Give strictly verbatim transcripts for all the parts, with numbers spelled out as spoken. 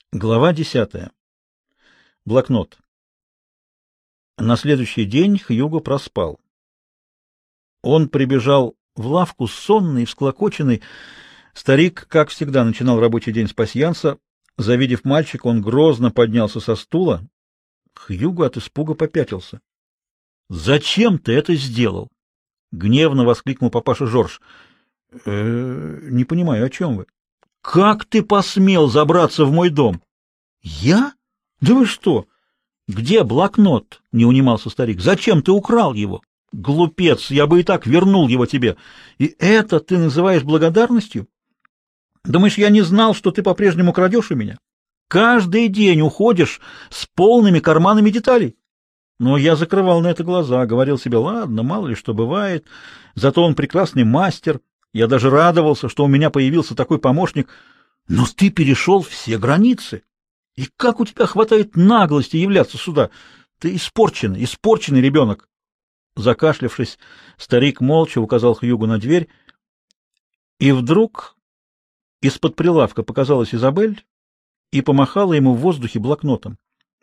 Глава десятая. Блокнот. На следующий день Хьюго проспал. Он прибежал в лавку сонный и всклокоченный. Старик, как всегда, начинал рабочий день с пасьянса. Завидев мальчика, он грозно поднялся со стула. Хьюго от испуга попятился. — Зачем ты это сделал? — гневно воскликнул папаша Жорж. «Э, — Не понимаю, о чем вы? — Как ты посмел забраться в мой дом? — Я? Да вы что? — Где блокнот? — не унимался старик. — Зачем ты украл его? — Глупец, я бы и так вернул его тебе. И это ты называешь благодарностью? Думаешь, я не знал, что ты по-прежнему крадешь у меня? Каждый день уходишь с полными карманами деталей. Но я закрывал на это глаза, говорил себе, ладно, мало ли что бывает, зато он прекрасный мастер. Я даже радовался, что у меня появился такой помощник. Но ты перешел все границы. И как у тебя хватает наглости являться сюда? Ты испорченный, испорченный ребенок. Закашлявшись, старик молча указал Хьюгу на дверь, и вдруг из-под прилавка показалась Изабель и помахала ему в воздухе блокнотом.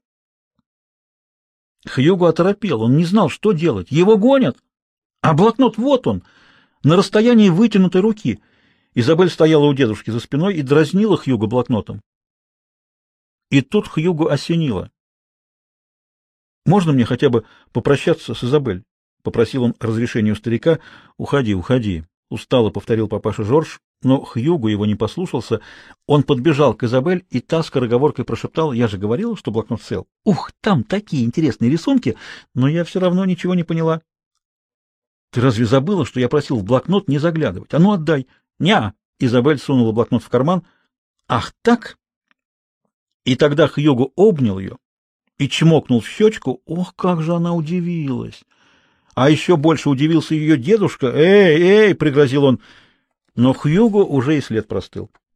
Хьюго оторопел, он не знал, что делать. Его гонят, а блокнот вот он, на расстоянии вытянутой руки. Изабель стояла у дедушки за спиной и дразнила Хьюго блокнотом. И тут Хьюго осенило. «Можно мне хотя бы попрощаться с Изабель?» — попросил он разрешения у старика. «Уходи, уходи», — устало повторил папаша Жорж, но Хьюго его не послушался. Он подбежал к Изабель, и та скороговоркой прошептала: «Я же говорила, что блокнот цел. Ух, там такие интересные рисунки, но я все равно ничего не поняла». «Ты разве забыла, что я просил в блокнот не заглядывать? А ну отдай!» «Ня!» — Изабель сунула блокнот в карман. «Ах так?» И тогда Хьюго обнял ее и чмокнул в щечку. Ох, как же она удивилась! А еще больше удивился ее дедушка. «Эй, эй!» — пригрозил он. Но Хьюго уже и след простыл.